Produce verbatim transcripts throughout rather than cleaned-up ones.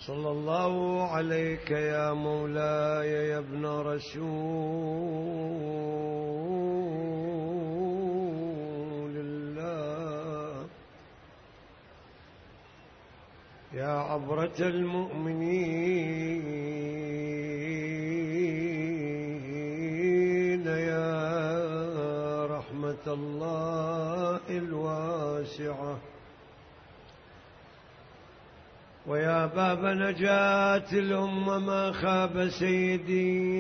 صلى الله عليك يا مولاي يا ابن رسول الله، يا عبرة المؤمنين، يا رحمة الله الواسعة، ويا باب نجاة الأمة ما خاب سيدي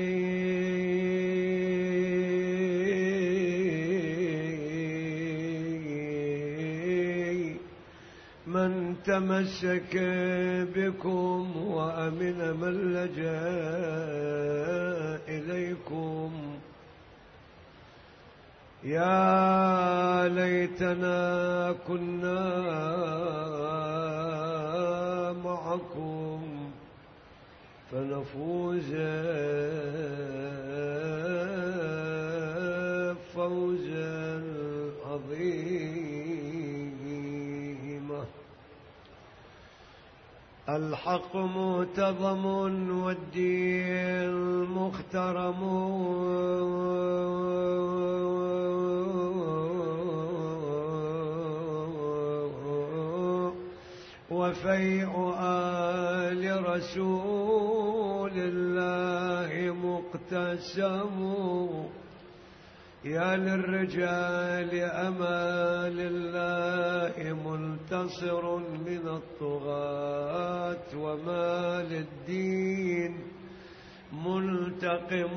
من تمسك بكم، وأمن من لجأ إليكم. يا ليتنا كنا معكم فنفوز فوزا عظيما. الحق مهتضم والدين مخترم، وفيء آل رسول الله مقتسم. يا للرجال أمال الله منتصر من الطغاة، وما للدين منتقم.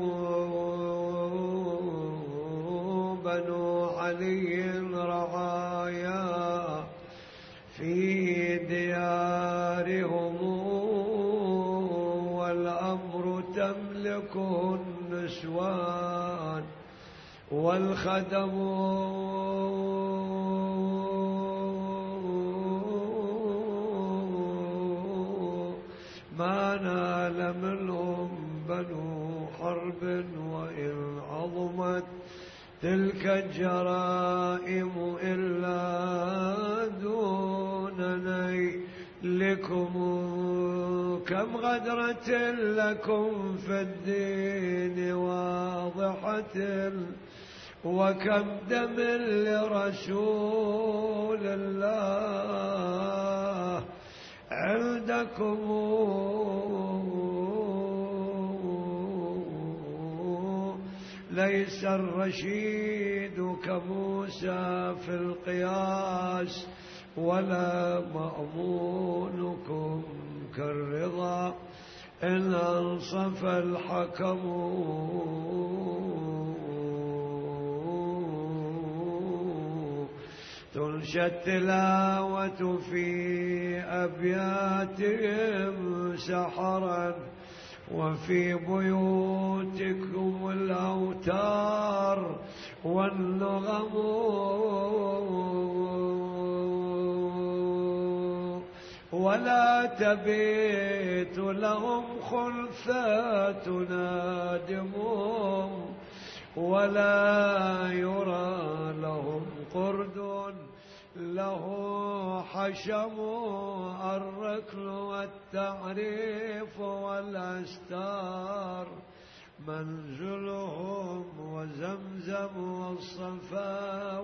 بنو علي رعايا في ديارهم، والأمر تملكه النسوان والخدم. ما نال منهم بنو حرب، وإن عظمت تلك الجرائم إلا دونني لكم. كم غدرة لكم في الدين واضحة، وكم دم لرسول الله عندكم. ليس الرشيد كموسى في القياس، ولا مأمونكم كالرضا إن أنصف الحكم. تنشى التلاوة في أبياتهم سحرا، وفي بيوتكم الأوتار والنغم. ولا تبيت لهم خلفات نادمهم، ولا يرى لهم قرد له حشم. الركن والتعريف والأستار منزلهم، وزمزم والصفا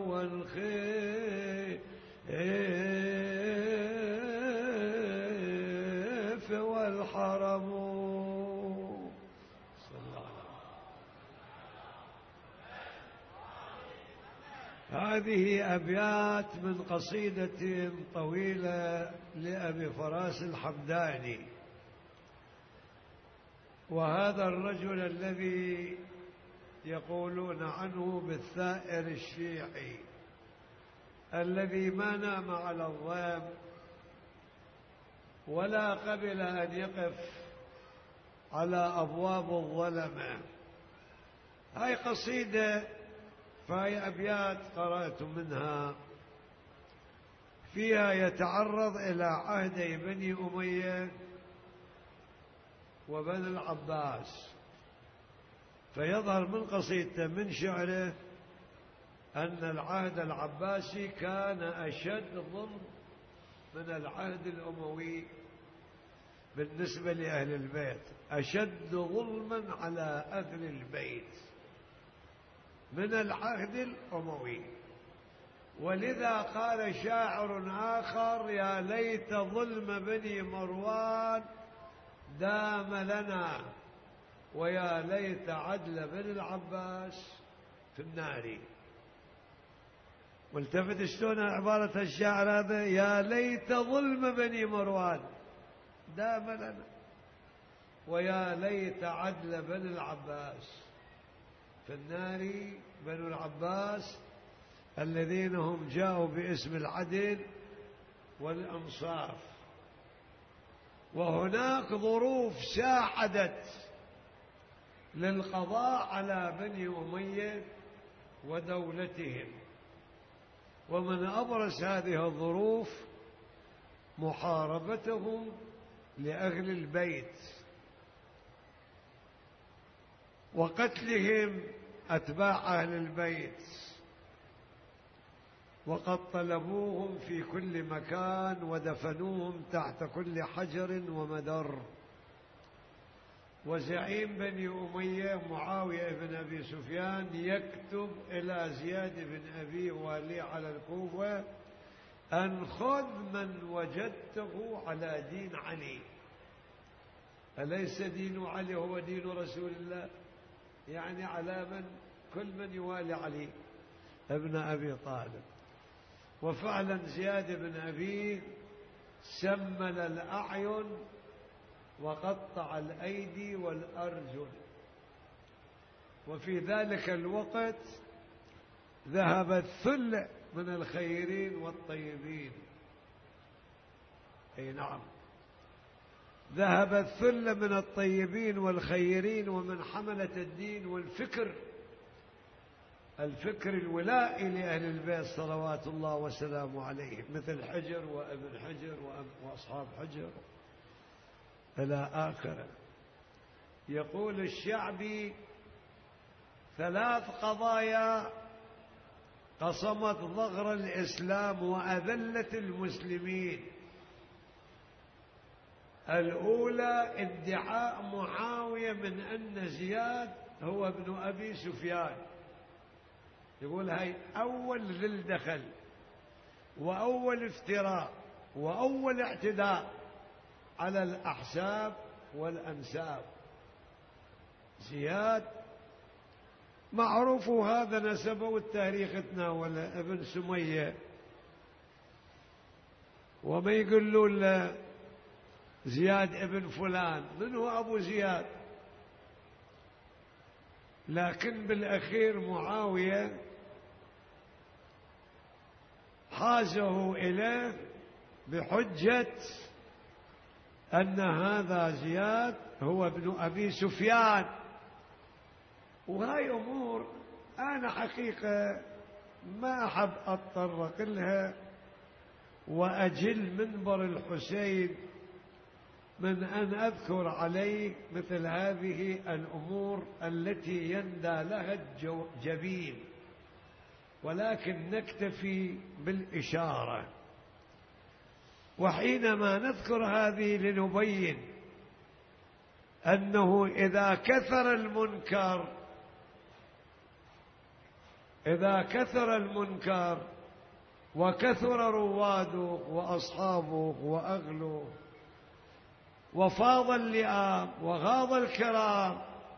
والخيف والحرم. هذه أبيات من قصيدة طويلة لأبي فراس الحمداني. وهذا الرجل الذي يقولون عنه بالثائر الشيعي، الذي ما نام على الضيم ولا قبل أن يقف على أبواب الظلمة. هاي قصيدة، فهي أبيات قرأت منها فيها يتعرض إلى عهدي بني أمية وبني العباس، فيظهر من قصيدته من شعره أن العهد العباسي كان أشد ظلم من العهد الأموي، بالنسبة لأهل البيت أشد ظلما على أهل البيت من العهد الأموي. ولذا قال شاعر آخر: يا ليت ظلم بني مروان دام لنا، ويا ليت عدل بن العباس في النار. والتفت شلون عبارة الشاعر هذا: يا ليت ظلم بني مروان دام لنا، ويا ليت عدل بن العباس في النار. بنو العباس الذين هم جاءوا باسم العدل والإنصاف، وهناك ظروف ساعدت للقضاء على بني أمية ودولتهم، ومن أبرز هذه الظروف محاربتهم لأهل البيت وقتلهم أتباع أهل البيت، وقد طلبوهم في كل مكان ودفنوهم تحت كل حجر ومدر. وزعيم بني أمية معاوية بن أبي سفيان يكتب إلى زياد بن أبي والي على الكوفة أن خذ من وجدته على دين علي. أليس دين علي هو دين رسول الله؟ يعني على من؟ كل من يوالي علي ابن أبي طالب. وفعلا زياد بن أبي سمل الأعين وقطع الأيدي والأرجل. وفي ذلك الوقت ذهب الثل من الخيرين والطيبين، أي نعم، ذهب الثل من الطيبين والخيرين ومن حملة الدين والفكر، الفكر الولائي لأهل البيت صلوات الله وسلامه عليهم، مثل حجر وابن حجر وأصحاب حجر إلى آخره. يقول الشعبي: ثلاث قضايا قصمت ظهر الإسلام وأذلت المسلمين. الأولى ادعاء معاوية من أن زياد هو ابن أبي سفيان. يقول هاي أول ذل دخل وأول افتراء وأول اعتداء على الأحساب والأنساب. زياد معروف هذا نسبه والتاريخ تناوله، ابن سمية، وما يقولون له زياد ابن فلان، من هو أبو زياد؟ لكن بالأخير معاوية حازه إليه بحجة أن هذا زياد هو ابن أبي سفيان. وهاي أمور أنا حقيقة ما أحب أتطرق لها وأجل منبر الحسين من أن أذكر عليه مثل هذه الأمور التي يندى لها الجبين، ولكن نكتفي بالإشارة. وحينما نذكر هذه لنبين أنه إذا كثر المنكر إذا كثر المنكر وكثر رواده وأصحابه وأغله وفاض اللئام وغاض الكرام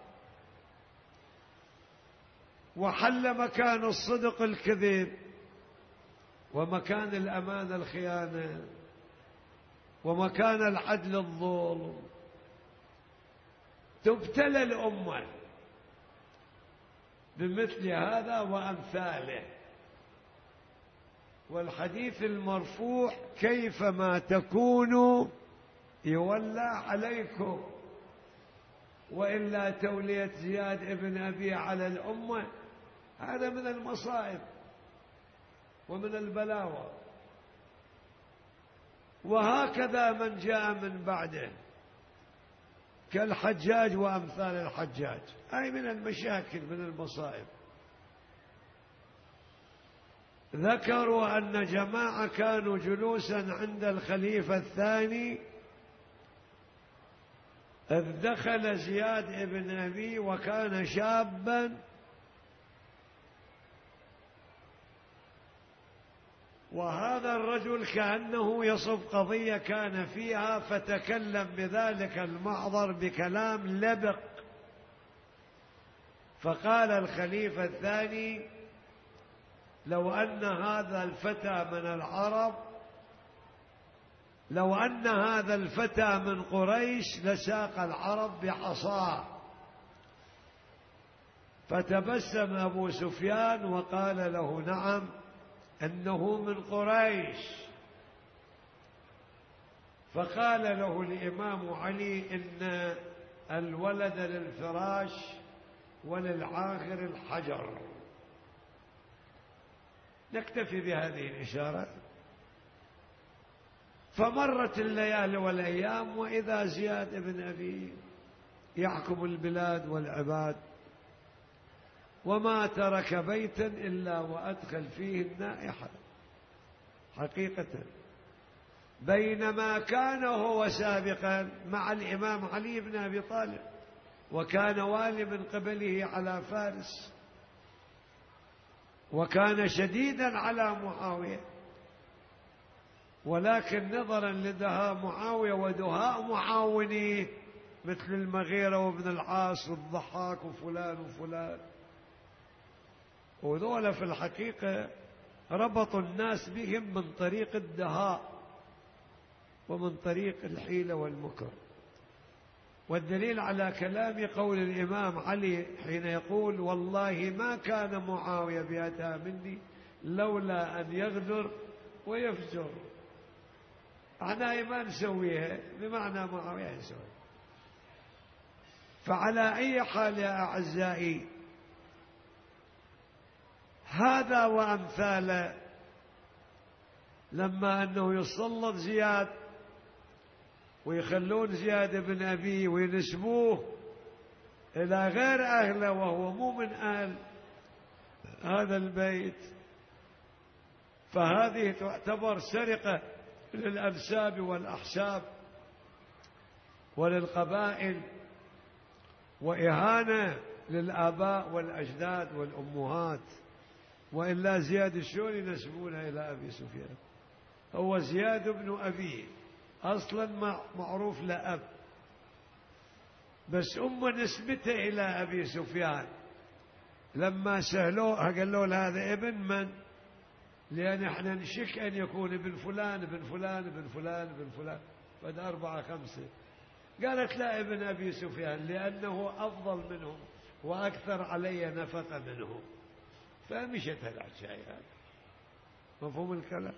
وحل مكان الصدق الكذب ومكان الأمانة الخيانة ومكان العدل الظلم، تبتلى الأمة بمثل هذا وأمثاله. والحديث المرفوع: كيفما تكونوا يولى عليكم. وإلا تولية زياد ابن أبي على الأمة هذا من المصائب ومن البلاوى. وهكذا من جاء من بعده كالحجاج وأمثال الحجاج، أي من المشاكل من المصائب. ذكروا أن جماعة كانوا جلوسا عند الخليفة الثاني إذ دخل زياد بن أبي وكان شابا، وهذا الرجل كأنه يصف قضية كان فيها، فتكلم بذلك المحضر بكلام لبق. فقال الخليفة الثاني: لو أن هذا الفتى من العرب، لو أن هذا الفتى من قريش لساق العرب بعصاه. فتبسم أبو سفيان وقال له: نعم، إنه من قريش. فقال له الإمام علي: إن الولد للفراش وللعاهر الحجر. نكتفي بهذه الإشارة. فمرت الليالي والأيام، وإذا زياد بن أبي يحكم البلاد والعباد، وما ترك بيتا إلا وأدخل فيه النائحة حقيقة. بينما كان هو سابقا مع الإمام علي بن أبي طالب، وكان والي من قبله على فارس، وكان شديدا على معاوية، ولكن نظرا لدهاء معاوية ودهاء معاونيه مثل المغيرة وابن العاص والضحاك وفلان وفلان، وذولا في الحقيقة ربطوا الناس بهم من طريق الدهاء ومن طريق الحيلة والمكر. والدليل على كلام قول الإمام علي حين يقول: والله ما كان معاوية بأتى مني لولا أن يغدر ويفجر. احنا ما نسويها، بمعنى معاوية يسوي. فعلى أي حال يا أعزائي، هذا وأمثاله، لما أنه يسلط زياد ويخلون زياد بن أبي وينسبوه إلى غير أهله وهو مو من أهل هذا البيت، فهذه تعتبر سرقة للأنساب والأحساب وللقبائل، وإهانة للآباء والأجداد والأمهات. وإلا زياد شلون ينسبونه إلى أبي سفيان؟ هو زياد بن أبي أصلا معروف لأب، بس أم نسبته إلى أبي سفيان. لما سألوه قالوا له: هذا ابن من؟ لأن احنا نشك أن يكون ابن فلان ابن فلان ابن فلان ابن فلان، بعد أربعة خمسة. قالت: لا، ابن أبي سفيان، لأنه أفضل منهم وأكثر علي نفقة منهم. فمشت الحكاية هذا. مفهوم الكلام؟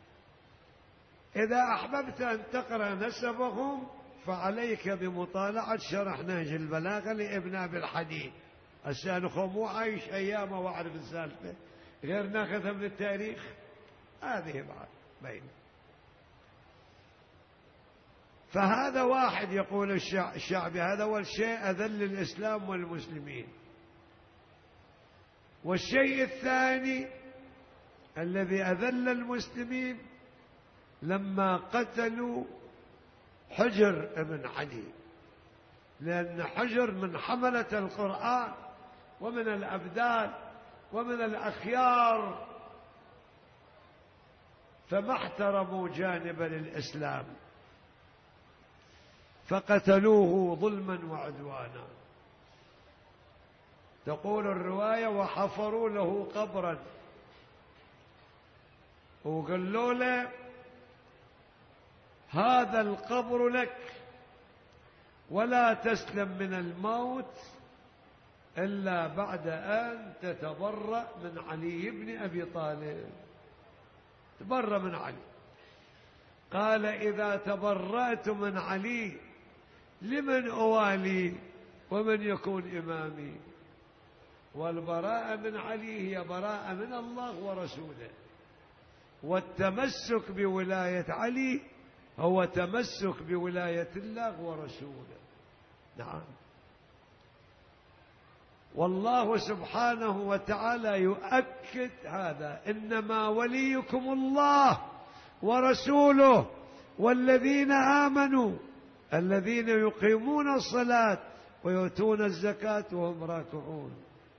إذا أحببت أن تقرأ نسبهم فعليك بمطالعة شرح نهج البلاغة لابن أبي الحديد. السانخو مو عايش أيامه وأعرف السالفة، غير ناخذها من التاريخ. هذه بعد بين. فهذا واحد يقول الشعبي، هذا أول شيء أذل الإسلام والمسلمين. والشيء الثاني الذي أذل المسلمين لما قتلوا حجر ابن علي، لأن حجر من حملة القرآن ومن الأبدال ومن الأخيار، فما احترموا جانب للإسلام فقتلوه ظلما وعدوانا. تقول الرواية: وحفروا له قبرا وقالوا له: هذا القبر لك، ولا تسلم من الموت إلا بعد أن تتبرأ من علي بن أبي طالب. تبرأ من علي. قال: إذا تبرأت من علي لمن أوالي ومن يكون إمامي؟ والبراءة من علي هي براءة من الله ورسوله، والتمسك بولاية علي هو تمسك بولاية الله ورسوله. نعم. والله سبحانه وتعالى يؤكد هذا: إنما وليكم الله ورسوله والذين آمنوا الذين يقيمون الصلاة ويؤتون الزكاة وهم راكعون.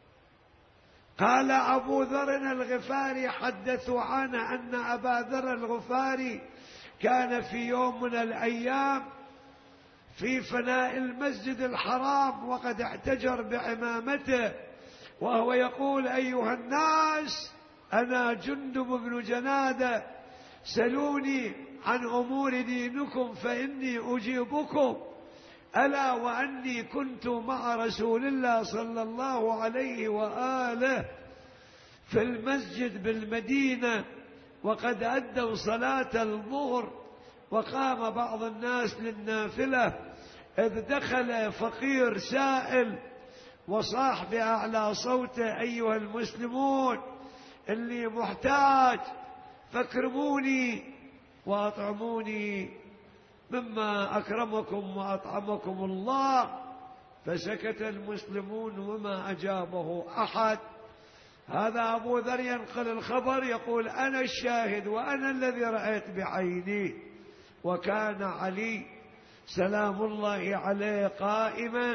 قال أبو ذر الغفاري حدثوا عنه أن أبا ذر الغفاري كان في يوم من الأيام في فناء المسجد الحرام وقد احتجر بعمامته، وهو يقول: أيها الناس، أنا جندب بن جنادة، سلوني عن أمور دينكم فإني أجيبكم. ألا وأني كنت مع رسول الله صلى الله عليه وآله في المسجد بالمدينة وقد أدوا صلاة الظهر، وقام بعض الناس للنافلة، إذ دخل فقير سائل وصاح بأعلى صوته: أيها المسلمون، إني محتاج فاكرموني وأطعموني مما أكرمكم وأطعمكم الله. فسكت المسلمون وما أجابه أحد. هذا أبو ذر ينقل الخبر يقول: أنا الشاهد وأنا الذي رأيت بعيني. وكان علي سلام الله عليه قائما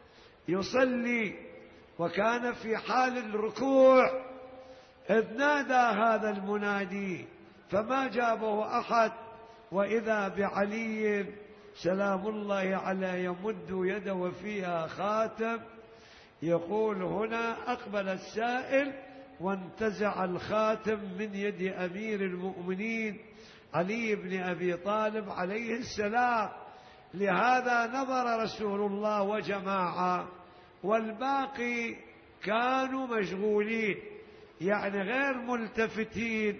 يصلي، وكان في حال الركوع، إذ نادى هذا المنادي فما جابه أحد، وإذا بعلي سلام الله عليه يمد يده وفيها خاتم. يقول: هنا أقبل السائل وانتزع الخاتم من يد أمير المؤمنين علي بن أبي طالب عليه السلام. لهذا نظر رسول الله وجماعة، والباقي كانوا مشغولين، يعني غير ملتفتين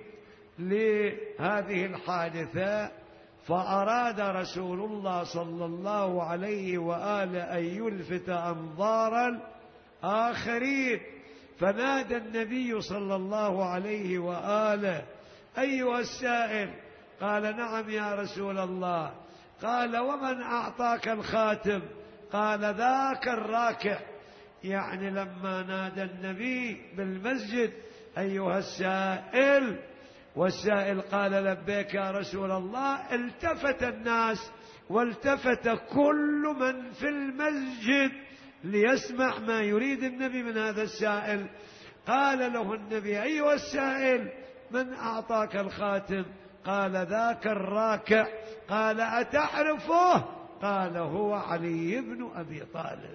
لهذه الحادثة. فأراد رسول الله صلى الله عليه وآله أن يلفت أنظار الآخرين، فنادى النبي صلى الله عليه وآله: أيها السائل. قال: نعم يا رسول الله. قال: ومن أعطاك الخاتم؟ قال: ذاك الراكع. يعني لما نادى النبي بالمسجد: أيها السائل، والسائل قال: لبيك يا رسول الله، التفت الناس والتفت كل من في المسجد ليسمع ما يريد النبي من هذا السائل. قال له النبي: أيها السائل، من أعطاك الخاتم؟ قال: ذاك الراكع. قال: أتعرفه؟ قال: هو علي بن أبي طالب.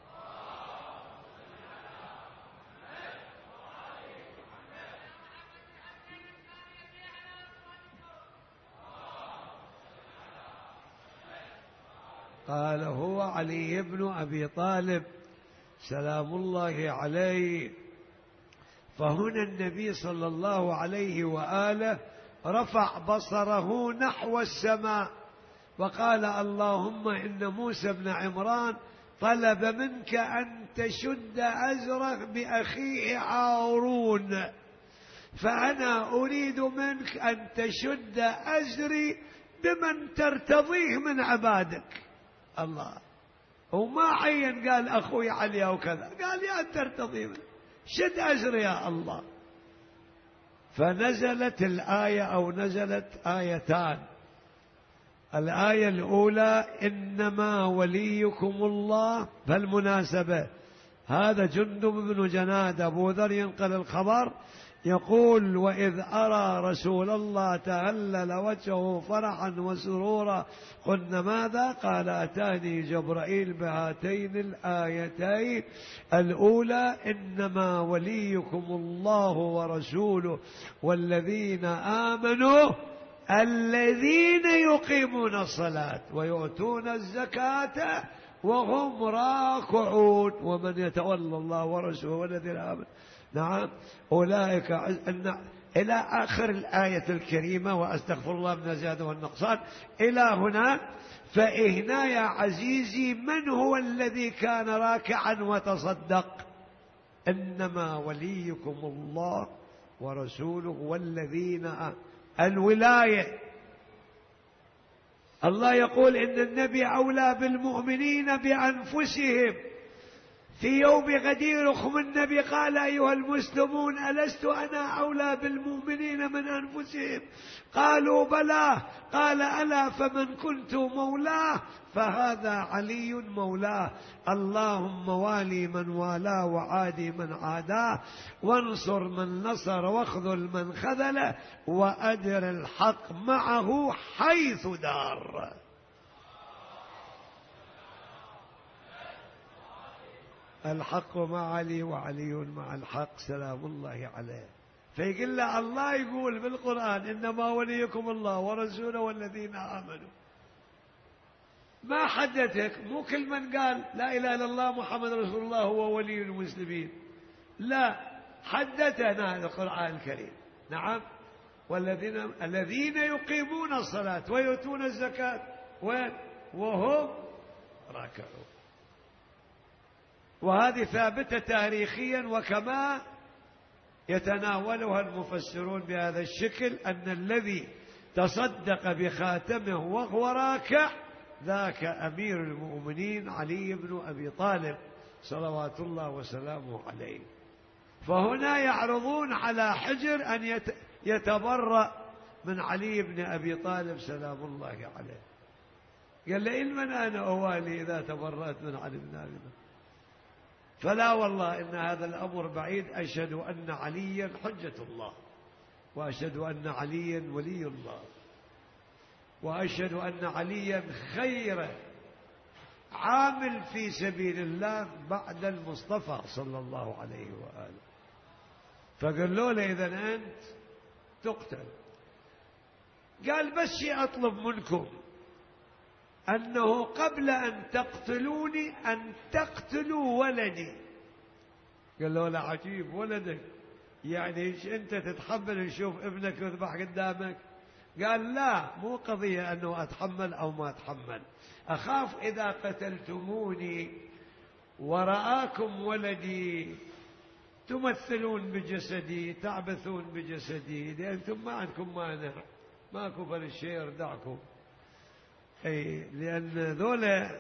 قال: هو علي بن أبي طالب سلام الله عليه. فهنا النبي صلى الله عليه وآله رفع بصره نحو السماء وقال: اللهم إن موسى بن عمران طلب منك أن تشد أزرك بأخيه هارون، فأنا أريد منك أن تشد أزري بمن ترتضيه من عبادك. الله، وما عين قال أخوي علي أو كذا، قال: يا ترتضي منه، شد أزري يا الله. فنزلت الآية أو نزلت آيتان. الآية الأولى: إنما وليكم الله. فالمناسبة هذا جندب بن جنادة أبو ذر ينقل الخبر يقول: وإذ أرى رسول الله تهلل وجهه فرحا وسرورا، قلنا ماذا؟ قال: أتاني جبرائيل بهاتين الآيتين. الأولى: إنما وليكم الله ورسوله والذين آمنوا الذين يقيمون الصلاة ويؤتون الزكاة وهم راكعون، ومن يتولى الله ورسوله والذين آمنوا نعم أولئك أن إلى آخر الآية الكريمة، وأستغفر الله من الزيادة والنقصان إلى هنا. فإهنا يا عزيزي من هو الذي كان راكعا وتصدق؟ إنما وليكم الله ورسوله والذين آمنوا. الولاية، الله يقول: إن النبي أولى بالمؤمنين بأنفسهم. في يوم غدير خم النبي قال أيها المسلمون ألست أنا أولى بالمؤمنين من أنفسهم؟ قالوا بلى. قال ألا فمن كنت مولاه فهذا علي مولاه. اللهم والي من والاه وعادي من عاداه وانصر من نصر واخذل من خذله وأدر الحق معه حيث دار. الحق مع علي وعلي مع الحق سلام الله عليه. فيقول له الله يقول بالقرآن إنما وليكم الله ورسوله والذين آمنوا. ما حدثك، مو كل من قال لا إله إلا الله محمد رسول الله هو ولي المسلمين، لا، حدثنا القرآن الكريم. نعم، والذين الذين يقيمون الصلاة ويؤتون الزكاة وهم راكعون. وهذه ثابتة تاريخيا، وكما يتناولها المفسرون بهذا الشكل أن الذي تصدق بخاتمه وهو راكع ذاك أمير المؤمنين علي بن أبي طالب صلوات الله وسلامه عليه. فهنا يعرضون على حجر أن يتبرأ من علي بن أبي طالب سلام الله عليه. قال له إلمن أنا أوالي إذا تبرأت من علي بن أبي طالب؟ فلا والله إن هذا الأمر بعيد. أشهد أن عليا حجة الله، وأشهد أن عليا ولي الله، وأشهد أن عليا خير عامل في سبيل الله بعد المصطفى صلى الله عليه وآله. فقالوا له إذن أنت تقتل. قال بس شيء أطلب منكم، أنه قبل أن تقتلوني أن تقتلوا ولدي. قال له لا عجيب، ولدك يعني أنت تتحمل نشوف ابنك يذبح قدامك؟ قال لا، مو قضية أنه أتحمل أو ما أتحمل، أخاف إذا قتلتموني ورآكم ولدي تمثلون بجسدي تعبثون بجسدي، لأنتم ما عندكم مانع، ماكو فالشيء يردعكم. أي لأن ذولا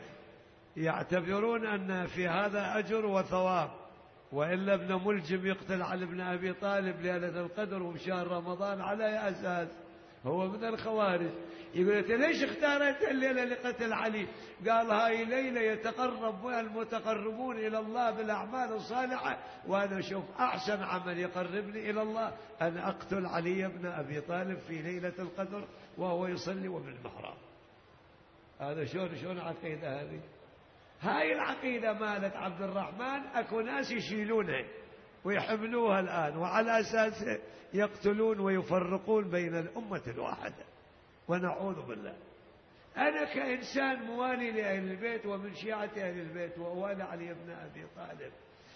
يعتبرون أن في هذا أجر وثواب، وإلا ابن ملجم يقتل على ابن أبي طالب ليلة القدر وبشهر رمضان على أساس هو من الخوارج. يقول أنت ليش اختارت الليلة لقتل علي؟ قال هاي ليلة يتقرب بها المتقربون إلى الله بالأعمال الصالحة، وأنا أشوف أحسن عمل يقربني إلى الله أن أقتل علي بن أبي طالب في ليلة القدر وهو يصلي وبالمحراب. هذا شلون شلون عقيدة هذه؟ هاي العقيدة مالت عبد الرحمن أكو ناس يشيلونها ويحملوها الآن، وعلى أساس يقتلون ويفرقون بين الأمة الواحدة، ونعوذ بالله. أنا كإنسان موالي لأهل البيت ومن شيعة أهل البيت وأوالي علي بن أبي طالب،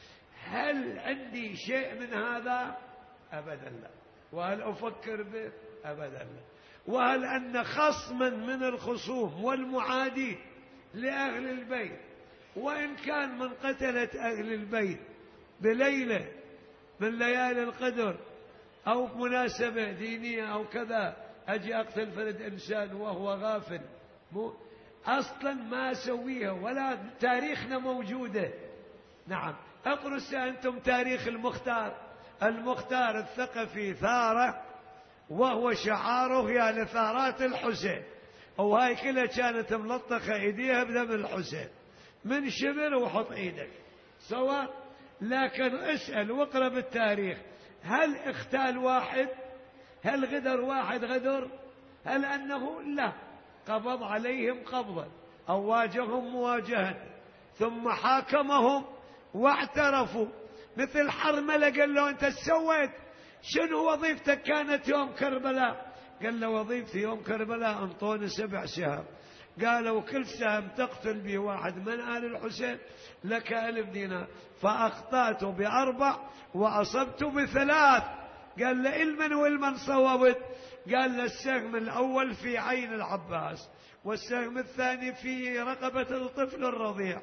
هل عندي شيء من هذا؟ أبدا لا. وهل أفكر به؟ أبدا لا. وهل أن خصما من الخصوم والمعادين لأهل البيت، وإن كان من قتلت أهل البيت بليلة من ليالي القدر أو مناسبة دينية أو كذا، أجي أقتل فرد إنسان وهو غافل، مو أصلا ما أسويها، ولا تاريخنا موجودة. نعم، اقرأوا أنتم تاريخ المختار. المختار الثقفي ثارة، وهو شعاره يا لثارات الحسين، وهاي كلها كانت ملطخة ايديها بدم الحسين، من شمر وحط ايدك سواء. لكن اسأل واقرأ بالتاريخ، هل اختال واحد؟ هل غدر واحد غدر؟ هل أنه لا، قبض عليهم قبضا أو واجههم مواجهة، ثم حاكمهم واعترفوا. مثل حرملة قال له أنت سويت شنو وظيفتك كانت يوم كربلاء؟ قال له وظيفتي يوم كربلاء انطوني سبع سهام. قالوا كل سهم تقتل به واحد من آل الحسين لك ألف دينار، فأخطأت بأربع وأصبت بثلاث. قال له المن والمن صوبت؟ قال له السهم الأول في عين العباس، والسهم الثاني في رقبة الطفل الرضيع،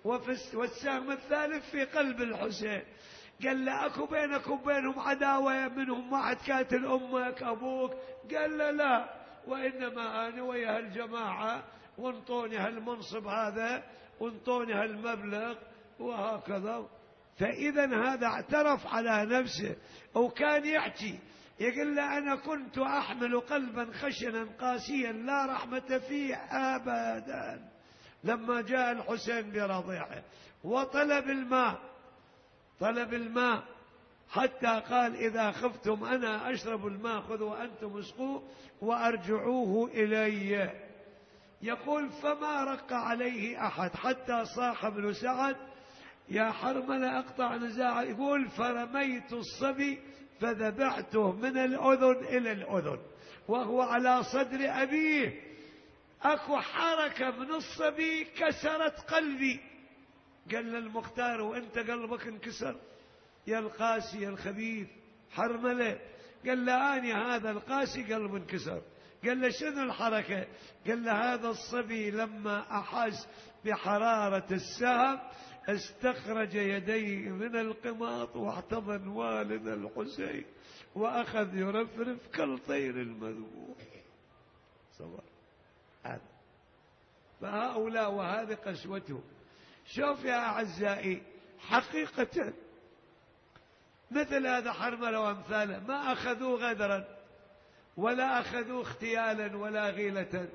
والسهم الثالث في قلب الحسين. قال له أكو بينك وبينهم عداوة؟ منهم واحد قاتل أمك أبوك؟ قال له لا، وإنما أنا ويا هالجماعة وانطوني هالمنصب هذا وانطوني هالمبلغ وهكذا. فإذا هذا اعترف على نفسه، وكان يحكي يقول له أنا كنت أحمل قلبا خشنا قاسيا لا رحمة فيه أبدا. لما جاء الحسين برضيعه وطلب الماء، طلب الماء حتى قال إذا خفتم أنا أشرب الماء خذوا أنتم اسقوه وأرجعوه إلي. يقول فما رق عليه أحد حتى صاح ابن سعد يا حرملة أقطع نزاع. يقول فرميت الصبي فذبحته من الأذن إلى الأذن وهو على صدر أبيه. أكو حركة من الصبي كسرت قلبي. قال للمختار وأنت قلبك انكسر يا القاسي يا الخبيث حرملة؟ قال له أني هذا القاسي قلب انكسر. قال له شنو الحركة؟ قال له هذا الصبي لما أحس بحرارة السهم استخرج يديه من القماط واحتضن والد الحسين وأخذ يرفرف كالطير المذبوح. صبر هذا. فهؤلاء وهذه قسوته. شوف يا أعزائي حقيقة مثل هذا حرملة وأمثاله ما أخذوه غدرا ولا أخذوه اختيالا ولا غيلة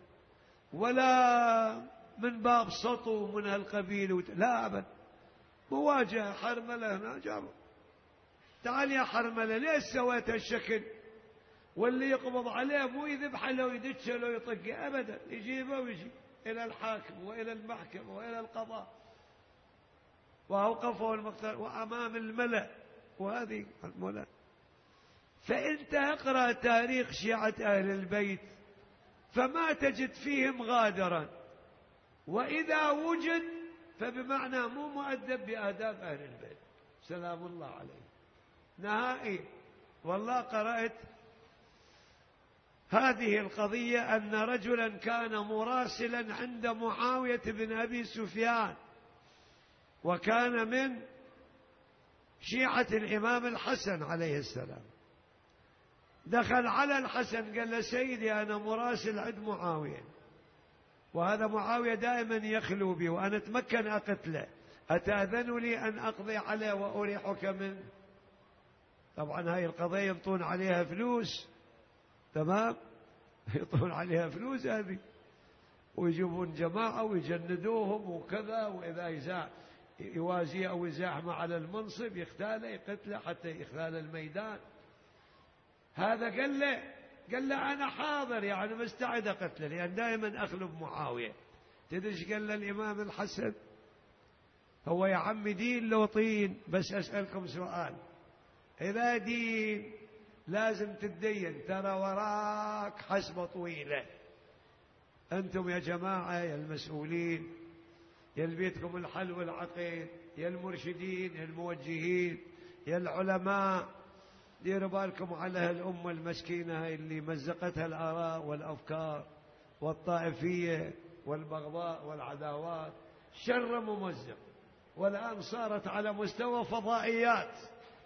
ولا من باب سطو من هالقبيل وت... لا أبدا. مواجهة حرملة هنا جابوا تعال يا حرملة ليش سويت هالشكل؟ واللي يقبض عليه مو يذبحه لو يدشه لو يطقه أبدا، يجيبه ويجي إلى الحاكم وإلى المحكمة وإلى القضاء وأوقفوا المقتل وأمام الملأ وهذه الملأ. فأنت اقرأ تاريخ شيعة أهل البيت فما تجد فيهم غادرا، وإذا وجد فبمعنى مو مؤدب بآداب أهل البيت سلام الله عليه نهائي. والله قرأت هذه القضية أن رجلا كان مراسلا عند معاوية بن أبي سفيان وكان من شيعة الإمام الحسن عليه السلام. دخل على الحسن قال له سيدي أنا مراسل عند معاوية وهذا معاوية دائما يخلو بي وأنا أتمكن أقتله، أتأذن لي أن أقضي عليه وأريحك منه؟ طبعا هاي القضية ينطون عليها فلوس، تمام، ينطون عليها فلوس هذه، ويجيبون جماعة ويجندوهم وكذا، وإذا يزاح يوازيه أو يزاحمه على المنصب يختاله يقتله حتى يخلال الميدان. هذا قال له قال له أنا حاضر يعني مستعد أقتله لأن دائما أخلف معاوية. تدري قال له الإمام الحسن؟ هو يا عم دين لو طين، بس أسألكم سؤال، إذا دين لازم تتدين ترى وراك حسبة طويلة. أنتم يا جماعة يا المسؤولين يا بيتكم الحل والعقيد يا المرشدين يا الموجهين يا العلماء، ديروا بالكم على هالأمة المسكينة اللي مزقتها الآراء والأفكار والطائفية والبغضاء والعداوات، شر ممزق، والآن صارت على مستوى فضائيات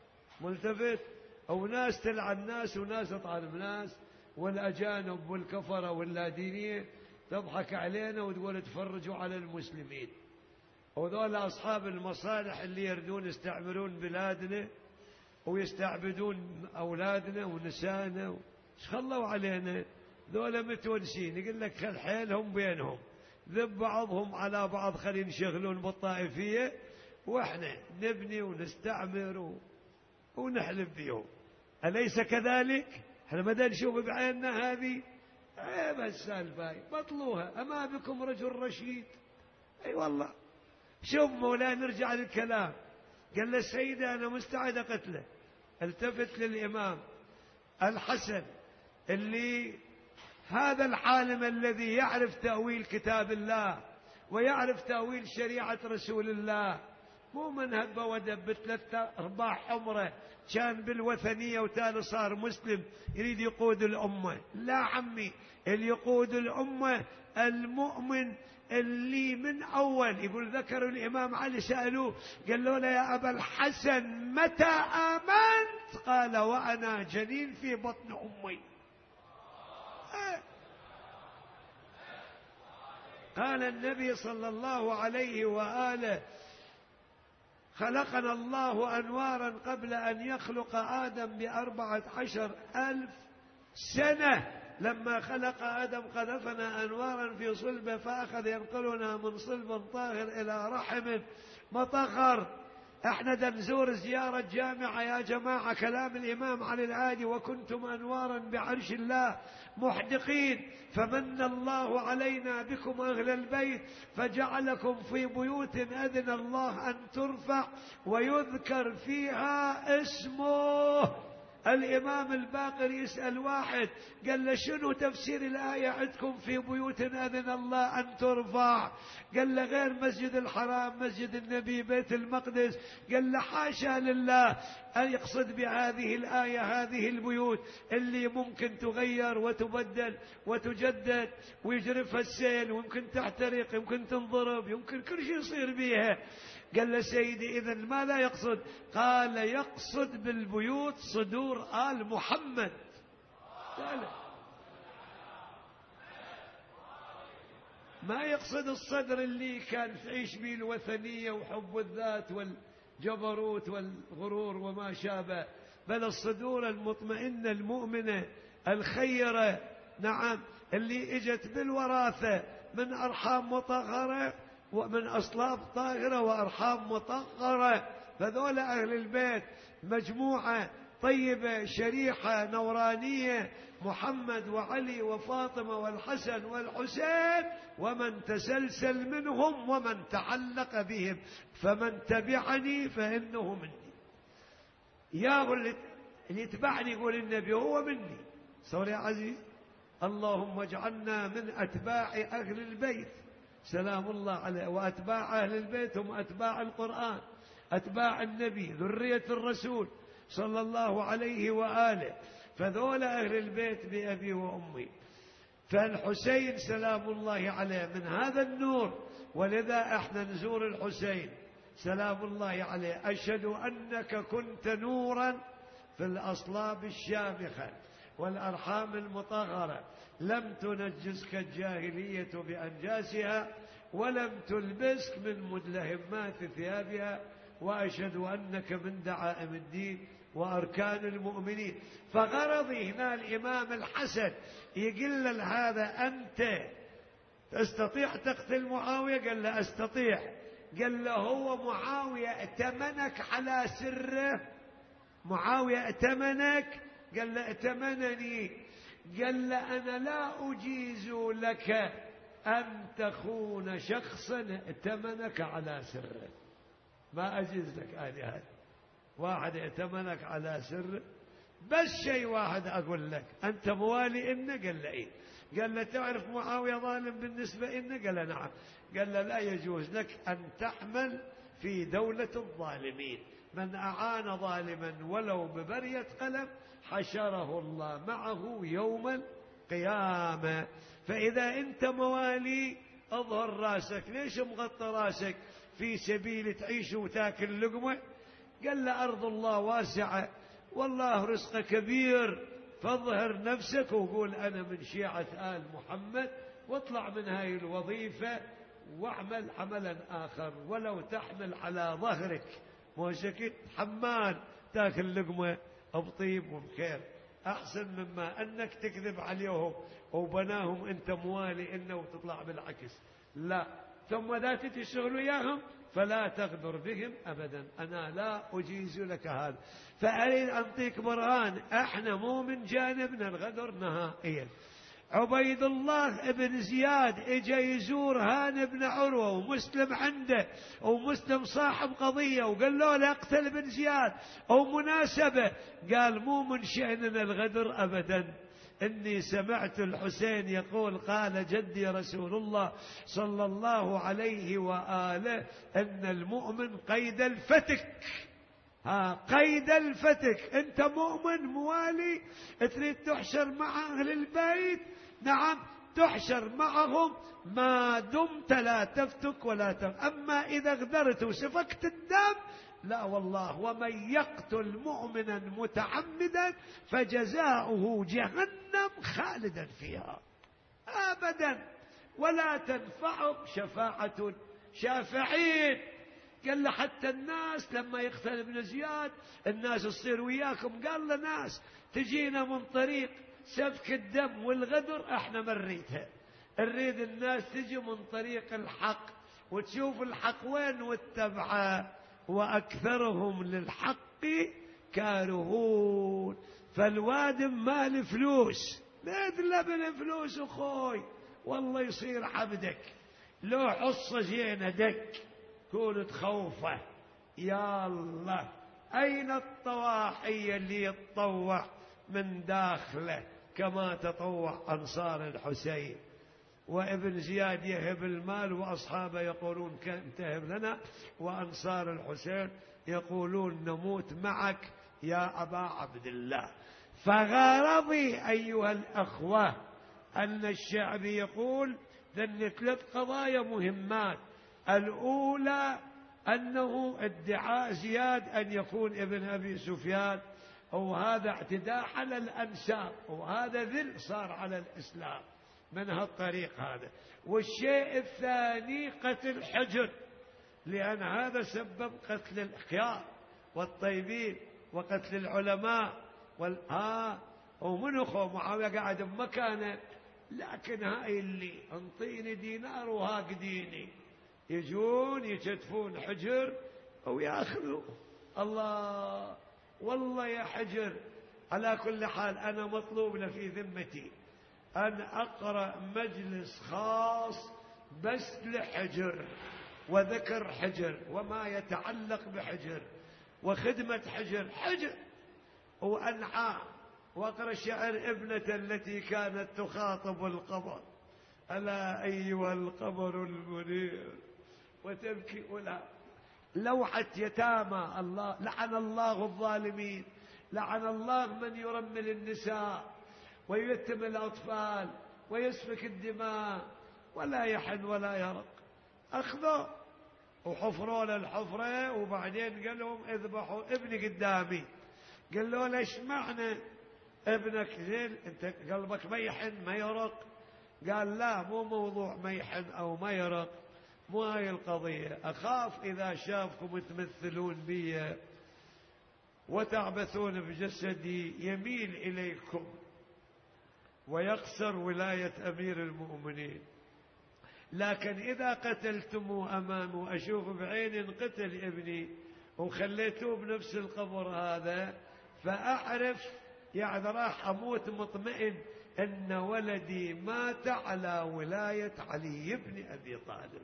ملتفت، أو ناس تلعن ناس وناس تطعن ناس، والأجانب والكفرة واللادينية تضحك علينا وتقول تفرجوا على المسلمين، وذول أصحاب المصالح اللي يردون يستعمرون بلادنا ويستعبدون أولادنا ونسائنا خلوا علينا. ذولا متونسين يقول لك خل حيلهم بينهم، ذب بعضهم على بعض، خلي ينشغلون بالطائفية وإحنا نبني ونستعمر و... ونحلف بيهم. أليس كذلك؟ احنا بدنا نشوف بعيننا هذه عيب السالفة، بطلوها. أما بكم رجل رشيد؟ أي والله. شوف مولاي نرجع للكلام. قال له السيدة أنا مستعد قتله. التفت للإمام الحسن اللي هذا العالم الذي يعرف تأويل كتاب الله ويعرف تأويل شريعة رسول الله، مو من هب ودب ثلاثة أرباع عمره كان بالوثنية وتالي صار مسلم يريد يقود الأمة. لا عمي، اللي يقود الأمة المؤمن اللي من أول. يقول ذكروا الإمام علي سألوه قالوا له يا أبا الحسن متى آمنت؟ قال وأنا جنين في بطن أمي. قال النبي صلى الله عليه وآله خلقنا الله أنوارا قبل أن يخلق آدم بأربعة عشر ألف سنة. لما خلق آدم قذفنا أنوارا في صلبه فأخذ ينقلنا من صلب طاهر إلى رحم مطهر. احنا نزور زيارة جامعة يا جماعة، كلام الإمام علي العادي: وكنتم أنوارا بعرش الله محدقين، فمن الله علينا بكم أهل البيت فجعلكم في بيوت أذن الله أن ترفع ويذكر فيها اسمه. الإمام الباقر يسأل واحد قال له: شنو تفسير الآية عندكم في بيوت أذن الله أن ترفع؟ قال له: غير مسجد الحرام، مسجد النبي، بيت المقدس. قال له: حاشا لله أن يقصد بهذه الآية هذه البيوت اللي ممكن تغير وتبدل وتجدد ويجرفها السيل، ويمكن تحترق، يمكن تنضرب، يمكن كل شيء يصير بيها. قال له: سيدي إذن ما لا يقصد؟ قال: يقصد بالبيوت صدور آل محمد. قال ما يقصد الصدر اللي كان تعيش به الوثنية وحب الذات والجبروت والغرور وما شابه، بل الصدور المطمئنة المؤمنة الخيرة، نعم، اللي اجت بالوراثة من أرحام مطهرة ومن أصلاب طاهرة وأرحام مطهرة. فذول أهل البيت مجموعة طيبة شريحة نورانية، محمد وعلي وفاطمة والحسن والحسين ومن تسلسل منهم ومن تعلق بهم، فمن تبعني فإنه مني. يا اللي يتبعني يقول النبي هو مني. صور يا عزيز. اللهم اجعلنا من أتباع أهل البيت سلام الله عليه، وأتباع أهل البيت هم أتباع القرآن، أتباع النبي، ذرية الرسول صلى الله عليه وآله. فذول أهل البيت بأبي وأمي. فالحسين سلام الله عليه من هذا النور، ولذا احنا نزور الحسين سلام الله عليه. أشهد أنك كنت نورا في الأصلاب الشامخة والأرحام المطهرة، لم تنجسك الجاهلية بأنجاسها ولم تلبسك من مدلهمات ثيابها، وأشهد أنك من دعائم الدين وأركان المؤمنين. فغرضي هنا الإمام الحسن يقول هذا: أنت تستطيع تقتل معاوية؟ قال له: أستطيع. قال له: هو معاوية ائتمنك على سره؟ معاوية ائتمنك؟ قال له: ائتمنني. قال له: أنا لا أجيز لك أن تخون شخصا ائتمنك على سره، ما أجيز لك هذه. واحد ائتمنك على سر، بس شيء واحد أقول لك: أنت موالي إنه؟ قال له: إيه. قال له: تعرف معاوية ظالم بالنسبة إنه؟ قال له: نعم. قال له: لا يجوز لك أن تحمل في دولة الظالمين، من أعان ظالما ولو ببرية قلم حشره الله معه يوم القيامة. فإذا أنت موالي أظهر راسك، ليش مغطى راسك في سبيل تعيش وتاكل لقمة؟ قال له: أرض الله واسعة والله رزقه كبير، فاظهر نفسك وقول أنا من شيعة آل محمد، واطلع من هاي الوظيفة واعمل عملا آخر، ولو تحمل على ظهرك موشكت حمان تاكل لقمة بطيب وبخير، أحسن مما أنك تكذب عليهم وبناهم أنت موالي إنه وتطلع بالعكس. لا، ثم ذات تشغل إياهم فلا تغدر بهم أبدا، أنا لا أجيز لك هذا. فأريد أنطيك برهان، احنا مو من جانبنا الغدر نهائيا. عبيد الله ابن زياد اجى يزور هاني بن عروة ومسلم عنده، ومسلم صاحب قضية، وقال له لا اقتل ابن زياد او مناسبة، قال: مو من شأننا الغدر أبدا. إني سمعت الحسين يقول: قال جدي رسول الله صلى الله عليه وآله أن المؤمن قيد الفتك. ها قيد الفتك، أنت مؤمن موالي تريد تحشر مع أهل البيت، نعم تحشر معهم ما دمت لا تفتك ولا تفتك. أما إذا غدرت وسفكت الدم لا والله. ومن يقتل مؤمنا متعمدا فجزاؤه جهنم خالدا فيها أبدا، ولا تنفعك شفاعة شافعين. قال له حتى الناس لما يقتل ابن زياد الناس تصير وياكم. قال له ناس تجينا من طريق سفك الدم والغدر احنا ما نريدها، نريد الناس تجي من طريق الحق وتشوف الحق وين واتبعه، وأكثرهم للحق كارهون. فالوادم مال فلوس، لا يدلبن فلوس أخوي والله يصير عبدك، لو حصة زينة دك كون تخوفه. يا الله أين الطواحية اللي يتطوع من داخله كما تطوع أنصار الحسين؟ وابن زياد يهب المال وأصحابه يقولون كم تهب لنا، وأنصار الحسين يقولون نموت معك يا أبا عبد الله. فغرضي أيها الأخوة أن الشعب يقول ذن ثلاث قضايا مهمات. الأولى أنه ادعاء زياد أن يكون ابن أبي سفيان، وهذا اعتداء على الأنساب، وهذا ذل صار على الإسلام من هالطريق هذا. والشيء الثاني قتل حجر، لأن هذا سبب قتل الأخيار والطيبين وقتل العلماء وال... ها ومن أخو معاوية قاعد بمكانه، لكن هاي اللي انطيني دينار وهاك ديني، يجون يجتفون حجر أو يأخذوا. الله والله يا حجر. على كل حال أنا مطلوب لفي ذمتي أن أقرأ مجلس خاص بس لحجر وذكر حجر وما يتعلق بحجر وخدمة حجر حجر وأنعام، وأقرأ شعر ابنة التي كانت تخاطب القبر: ألا أيها القبر المنير، وتبكي ولا لوحة يتامى. الله لعن الله الظالمين، لعن الله من يرمل النساء ويتم الأطفال ويسفك الدماء ولا يحن ولا يرق. أخذوا وحفروا له الحفرة، وبعدين قال لهم اذبحوا ابني قدامي. قال له ليش معنى ابنك زين انت قلبك ما يحن ما يرق؟ قال لا، مو موضوع ما يحن أو ما يرق، مو هاي القضية. أخاف إذا شافكم تمثلون بي وتعبثون بجسدي يميل إليكم ويقصر ولاية أمير المؤمنين، لكن إذا قتلتموه أمامه أشوف بعيني انقتل ابني وخليتوه بنفس القبر هذا، فأعرف يعني راح أموت مطمئن أن ولدي مات على ولاية علي بن أبي طالب،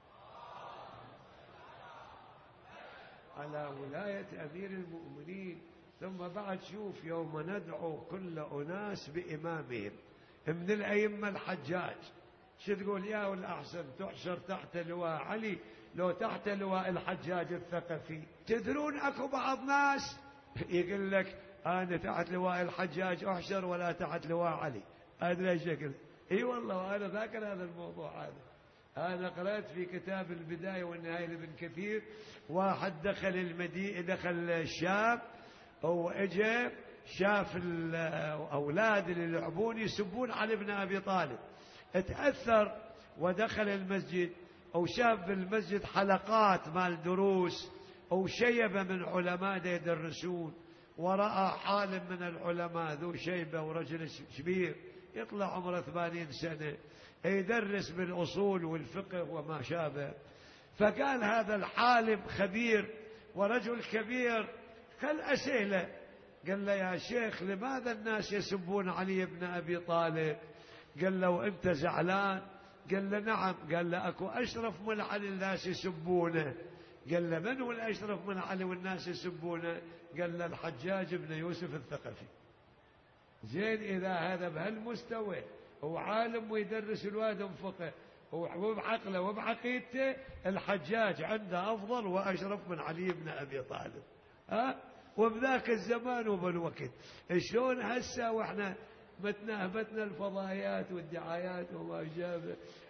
على ولاية أمير المؤمنين. ثم بعد شوف يوم ندعو كل أناس بإمامهم من الأئمة الحجاج، شو تقول يا والأحسن تحشر تحت لواء علي لو تحت لواء الحجاج الثقفي؟ تدرون أكو بعض ناس يقول لك أنا تحت لواء الحجاج أحشر ولا تحت لواء علي. هذا ليش يقول؟ إي والله وأنا ذاكر هذا الموضوع هذا. أنا قرأت في كتاب البداية والنهاية لابن كثير، واحد دخل المدينة دخل الشام وإجا شاف الأولاد اللي يلعبون يسبون على ابن أبي طالب، اتأثر ودخل المسجد وشاف بالمسجد حلقات مال دروس وشيبة من علماء يدرسون، ورأى حال من العلماء ذو شيبة ورجل كبير يطلع عمره ثمانين سنة يدرس بالأصول والفقه وما شابه. فقال هذا الحالم خبير ورجل كبير، قال أسئلة، قال له يا شيخ لماذا الناس يسبون علي بن أبي طالب؟ قال له وأنت زعلان؟ قال له نعم. قال له أكو أشرف من علي الناس يسبونه؟ قال له من هو الأشرف من علي والناس يسبونه؟ قال له الحجاج بن يوسف الثقفي. زين إذا هذا بهالمستوى هو عالم ويدرس الواد فقه وبعقله وبعقيدته، الحجاج عنده أفضل وأشرف من علي بن أبي طالب. ها وبذاك الزمان وبالوقت شلون هسه واحنا متنهبتنا الفضائيات والدعايات وما شابه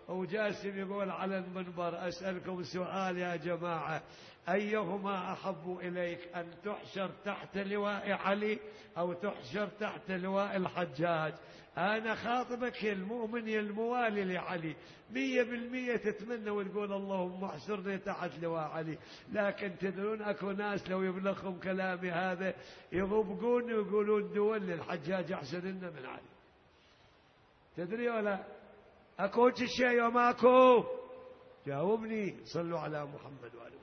وجاسم يقول على المنبر: أسألكم سؤال يا جماعة، أيهما أحب إليك، أن تحشر تحت لواء علي أو تحشر تحت لواء الحجاج؟ أنا خاطبك يا المؤمن يا الموالي لعلي، مية بالمية تتمنى وتقول اللهم احشرني تحت لواء علي. لكن تدرون أكو ناس لو يبلغهم كلامي هذا يضبقون ويقولون دول للحجاج أحسن لنا من علي. تدري ولا أكو شيء وما أكو؟ جاوبني. صلوا على محمد وآله.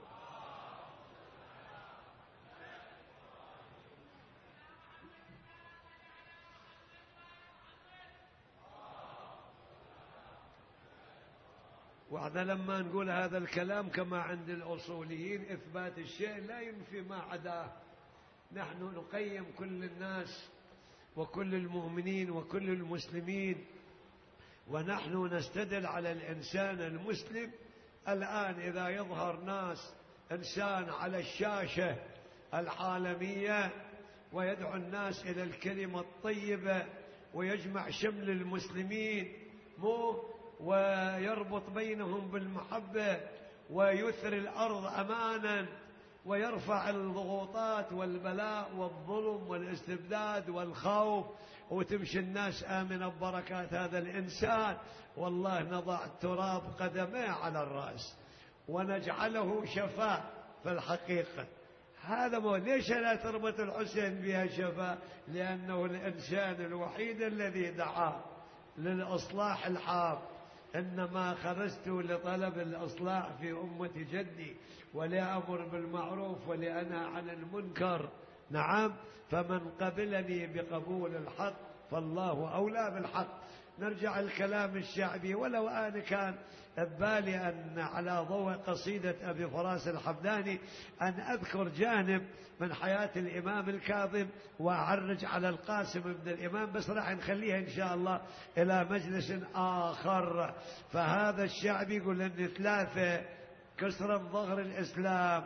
وإحنا لما نقول هذا الكلام كما عند الأصوليين إثبات الشيء لا ينفي ما عداه. نحن نقيم كل الناس وكل المؤمنين وكل المسلمين، ونحن نستدل على الإنسان المسلم. الآن إذا يظهر ناس إنسان على الشاشة العالمية ويدعو الناس إلى الكلمة الطيبة ويجمع شمل المسلمين مو ويربط بينهم بالمحبة ويثري الأرض أمانا ويرفع الضغوطات والبلاء والظلم والاستبداد والخوف وتمشي الناس آمنة ببركات هذا الإنسان، والله نضع تراب قدميه على الرأس ونجعله شفاء في الحقيقة. هذا مو ليش لا تربط الحسين بها شفاء؟ لأنه الإنسان الوحيد الذي دعا للإصلاح العام. إنما خرجت لطلب الإصلاح في أمة جدي ولأمر بالمعروف ولأنهى عن المنكر. نعم، فمن قبلني بقبول الحق فالله أولى بالحق. نرجع الكلام الشعبي، ولو أنا كان ببالي أن على ضوء قصيدة أبي فراس الحمداني أن أذكر جانب من حياة الإمام الكاظم وأعرج على القاسم بن الإمام، بس راح نخليها إن شاء الله إلى مجلس آخر. فهذا الشعبي يقول أن ثلاثة كسرا ظهر الإسلام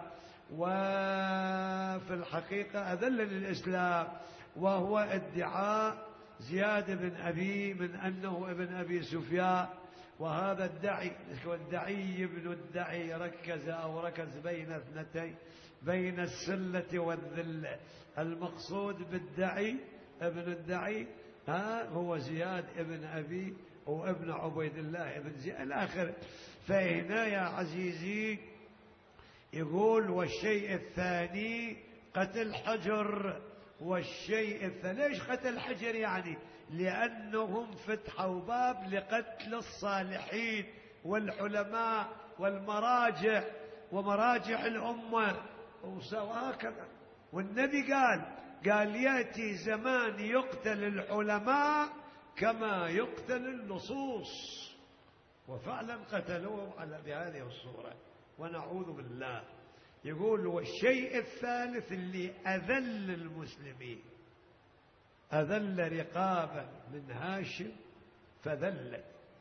وفي الحقيقة أذل الإسلام، وهو ادعاء زياد بن أبي من أنه ابن أبي سفيان. وهذا الدعي والدعي ابن الدعي ركز أو ركز بين اثنتين، بين السلة والذلة. المقصود بالدعي ابن الدعي ها هو زياد ابن أبي وابن عبيد الله ابن زياد الآخر. فهنا يا عزيزي يقول: والشيء الثاني قتل حجر. والشيء الثاني ليش قتل حجر؟ يعني لأنهم فتحوا باب لقتل الصالحين والعلماء والمراجع ومراجع الأمة وهكذا. والنبي قال قال يأتي زمان يقتل العلماء كما يقتل اللصوص، وفعلا قتلوهم على بهذه الصورة ونعوذ بالله. يقول: والشيء الثالث اللي أذل المسلمين، أذل رقابا من هاشم فذلت.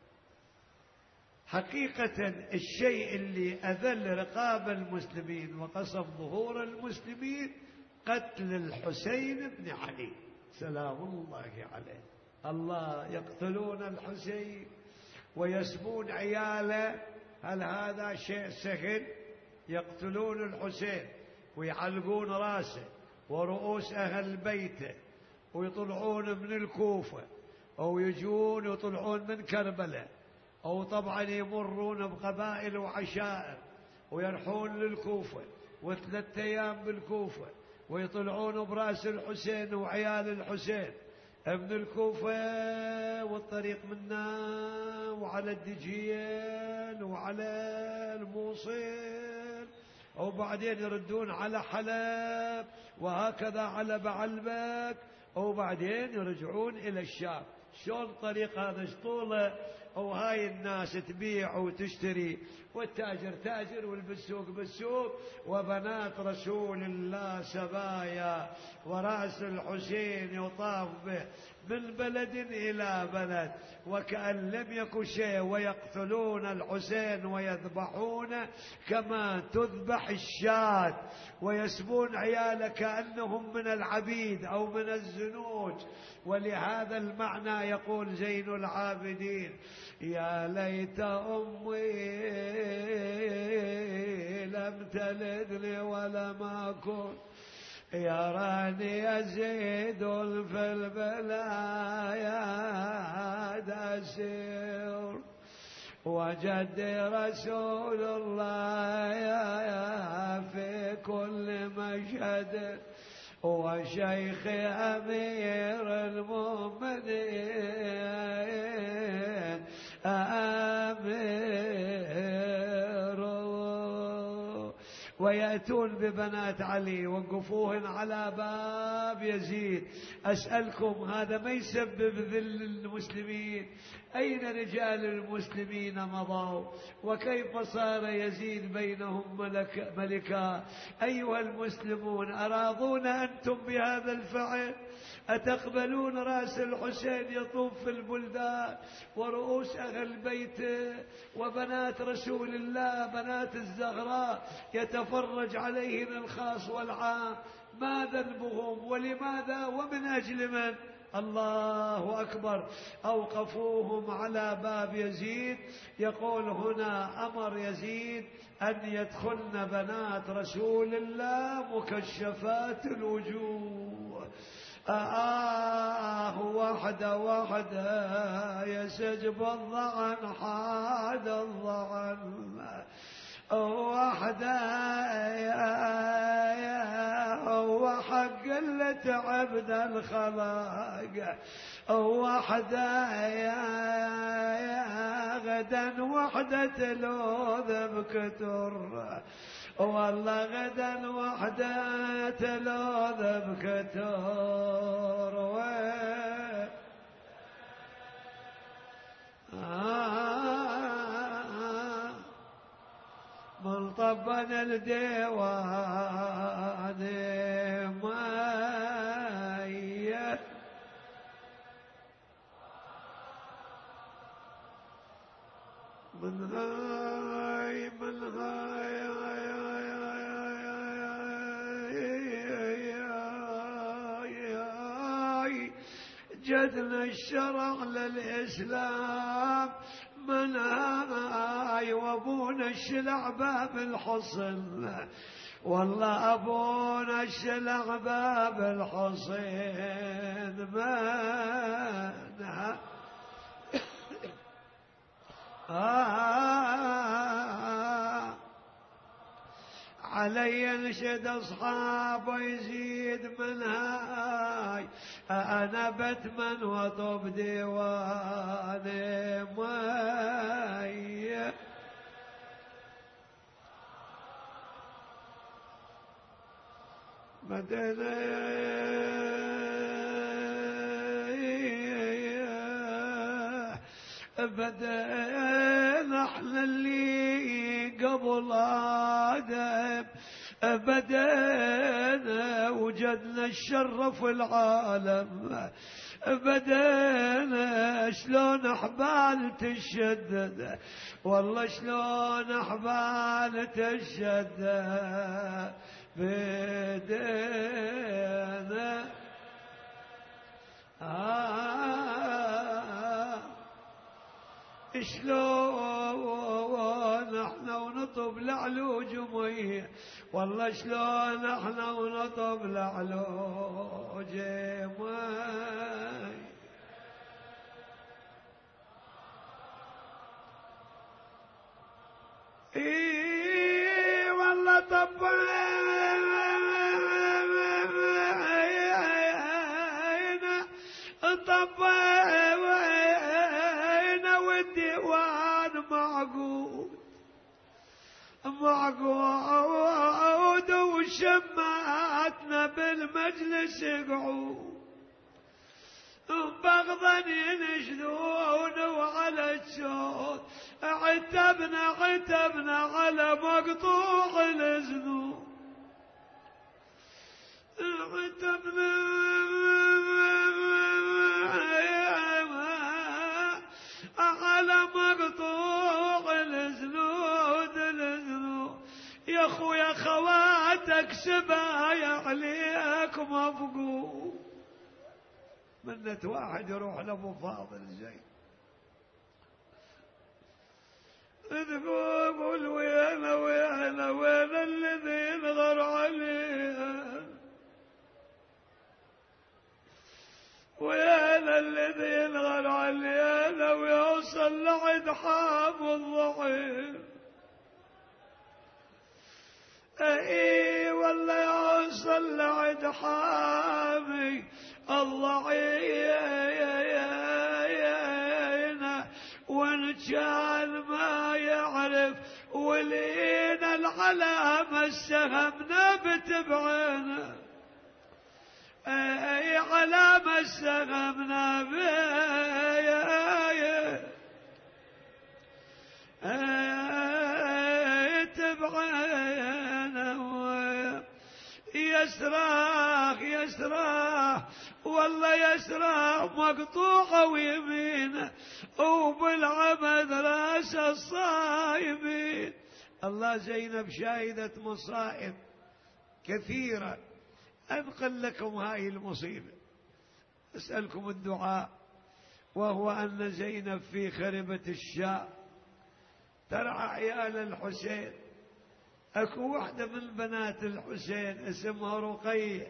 حقيقة الشيء اللي أذل رقاب المسلمين وقصف ظهور المسلمين قتل الحسين بن علي سلام الله عليه. الله يقتلون الحسين ويسبون عياله، هل هذا شيء سهل؟ يقتلون الحسين ويعلقون راسه ورؤوس أهل بيته ويطلعون من الكوفة أو يجون يطلعون من كربلاء، أو طبعا يمرون بقبائل وعشائر ويرحون للكوفة وثلاثة أيام بالكوفة ويطلعون براس الحسين وعيال الحسين ابن الكوفة والطريق منا وعلى الدجيل وعلى الموصل، وبعدين يردون على حلب وهكذا على بعلبك، وبعدين يرجعون إلى الشام. شلون طريق هذا شطولة؟ وهاي الناس تبيع وتشتري، والتاجر تاجر والبسوق بالسوق، وبنات رسول الله سبايا ورأس الحسين يطاف به من بلد إلى بلد وكأن لم يكن شيء، ويقتلون الحسين ويذبحون كما تذبح الشاة، ويسبون عياله كأنهم من العبيد أو من الزنوج. ولهذا المعنى يقول زين العابدين: يا ليت أمي لم تلدني ولم أكن يراني يزيد في البلايا أسير، وجدي رسول الله في كل مشهد، وشيخ أمير المؤمنين أمير. ويأتون ببنات علي وقفوهن على باب يزيد. أسألكم، هذا ما يسبب ذل المسلمين؟ أين رجال المسلمين مضوا؟ وكيف صار يزيد بينهم ملك ملكا؟ أيها المسلمون، أراضونا أنتم بهذا الفعل؟ أتقبلون رأس الحسين يطوف في البلدان ورؤوس أهل بيته وبنات رسول الله بنات الزهراء يتفرج عليهن الخاص والعام؟ ما ذنبهم ولماذا ومن أجل من؟ الله أكبر. أوقفوهم على باب يزيد. يقول هنا أمر يزيد أن يدخلن بنات رسول الله مكشفات الوجوه. آه وحده وحده يسجب الضعن حاد الضعن، وحده هو حق اللي تعبد الخلاق، وحده غدا وحده تلوذ بكتر، والله غدا وحده تلوذ بكتر. آه من طبنا الديوان مايه من هاي من هاي جدنا الشرع للإسلام من هاي، وابونا الشلع باب الحصن، والله أبونا الشلع باب الحصن من آه علي ينشد أصحابه يزيد من هاي، أنا بتمن وطب ديواني ماي بدينا احنا اللي قبل آدم، بدينا وجدنا الشر في العالم، بدينا شلون احبال تشدد، والله شلون احبال تشدد بدينا آه شلون احنا ونطب لعلو جميع، والله شلون احنا ونطب لعلو جميع. اي والله طبينا طبينا والديوان معقود معقود، وشماتنا بالمجلس قعود، بغضا ينشدون وعلى الشوط عتبنا عتبنا على مقطوع الذنوب، عتبنا يا أخويا خواتك سبايا عليك مفقود. منت واحد يروح لأبو فاضل زين تقول وين وين وين الذي ينغر عليه، وين الذي ينغر علينا ويوصل لعد حام الضعيف. اي والله يوصل لعد حامي الضعيف، وان كان ما يعرف ولينا العلامة السهم نبت بعينه. اي علامة السهم نبت بعينه. يسراخ يسراخ والله يسراخ مقطوعة ويمينه وبالعمد راس الصايمين. الله زينب شاهدة مصائب كثيرة. أنقل لكم هاي المصيبة، أسألكم الدعاء، وهو أن زينب في خربة الشاء ترعى عيال الحسين. أكو واحدة من بنات الحسين اسمها رقية.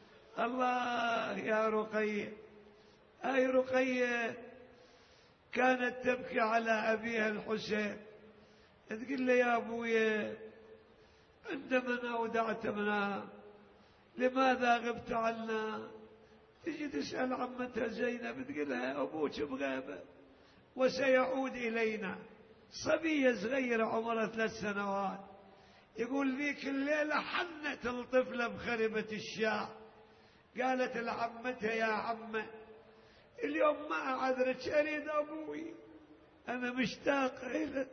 الله يا رقية، هاي رقية كانت تبكي على أبيها الحسين، تقول له يا أبويا عندما أودعت منها لماذا غبت عنا؟ تجي تسأل عمتها زينب تقول لها أبوك بغيبة وسيعود إلينا. صبية صغيرة عمرها ثلاث سنوات. يقول ذيك الليلة حنت الطفلة بخربة الشاع، قالت لعمتها يا عمة اليوم ما أعذرك أريد أبوي، أنا مشتاقة إليه.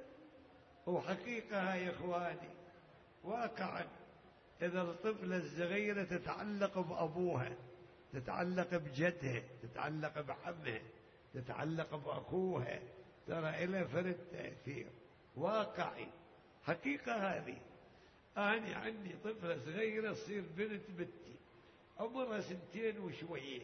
وحقيقة يا إخواني واقعا إذا الطفلة الصغيرة تتعلق بأبوها، تتعلق بجدها، تتعلق بعمها، تتعلق بأخوها، ترى إلى فرد تأثير واقعي. حقيقة هذه. أنا عندي طفلة صغيرة تصير بنت بنتي عمرها سنتين وشوية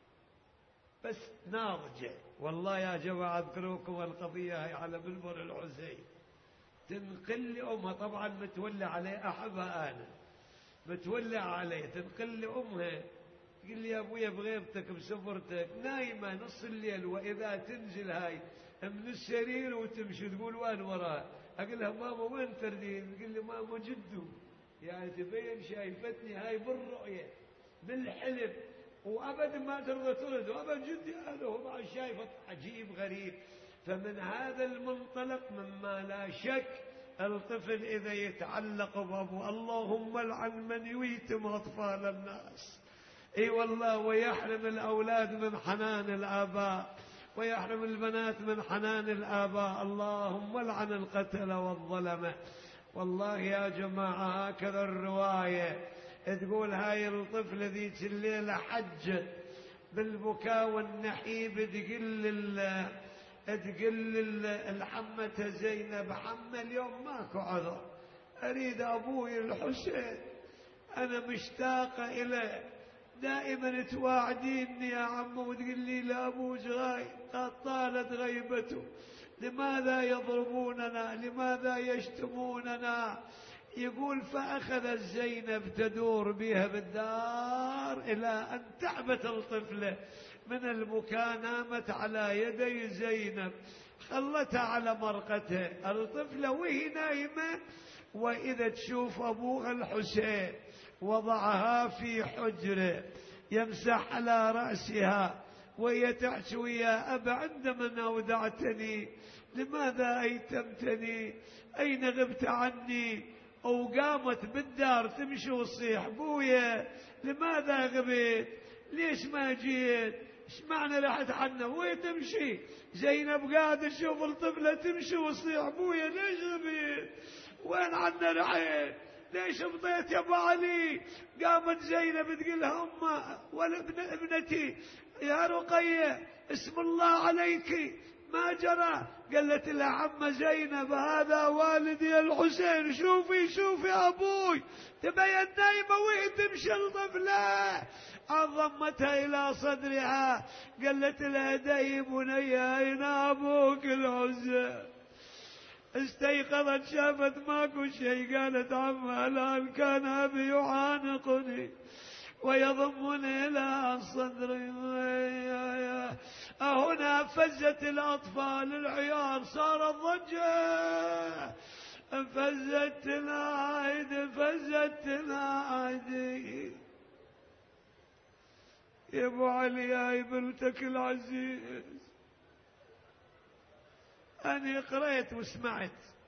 بس ناضجة. والله يا جماعة أذكركم القضية هاي على منبر الحسين. تنقل لي أمها، طبعا متولى عليه، أحبها أنا، متولى عليه. تنقل لي أمها تقول لي يا أبويا بغيبتك بسفرتك نايمة نص الليل، وإذا تنزل هاي من السرير وتمشي تقول وين وراها؟ أقول لها ماما وين تردين؟ تقول لي ماما جدو، يعني تبين شايفتني هاي بالرؤية بالحلم، وأبدا ما ترضى ترد، وأبدا جدي هذا هو بعد شايفة عجيب غريب. فمن هذا المنطلق مما لا شك الطفل إذا يتعلق بأبوه، اللهم لعن من يويتم أطفال الناس. اي والله، ويحرم الأولاد من حنان الآباء، ويحرم البنات من حنان الآباء. اللهم لعن القتل والظلمة. والله يا جماعة هكذا الرواية تقول هاي الطفلة ذيك الليلة حجت بالبكاء والنحيب، تقل تقل الحمة زينب حمة اليوم ماكو عذر، أريد أبوي الحسين، أنا مشتاقة إليه. دائما تواعديني يا عم وتقول لي لا أبوك غايب، قد طالت غيبته، لماذا يضربوننا؟ لماذا يشتموننا؟ يقول فأخذت زينب تدور بها بالدار إلى أن تعبت الطفلة من البكاء، نامت على يدي زينب، خلتها على مرقتها الطفلة وهي نايمة، وإذا تشوف أبوها الحسين وضعها في حجره يمسح على رأسها وهي تحكي يا أبا عندما أودعتني لماذا أيتمتني؟ أين غبت عني؟ وقامت بالدار تمشي وتصيح بويا لماذا غبت؟ ليش ما جيت؟ ايش معنى رحت عنا؟ وين تمشي؟ زينب قاعدة تشوف الطفلة تمشي وتصيح بويا ليش غبت؟ وين عنا رحت؟ ليش مضيت يا ابو علي؟ قامت زينب تقول أمه ولا ابنتي يا رقية اسم الله عليك، ما جرى؟ قالت لها عم زينب هذا والدي الحسين، شوفي شوفي أبوي، تبين نايمة وهي تمشي الطفلة. ضمتها إلى صدرها، قالت لها دي بني أين أبوك الحسين؟ استيقظت شافت ماكو شيء، قالت عم الآن كان أبي يعانقني ويضمني إلى صدري. هنا فزت الأطفال العيار، صارت ضجة، فزت العيد فزت العيد. يا ابو علي يا ابنتك العزيز، أنا قريت وسمعت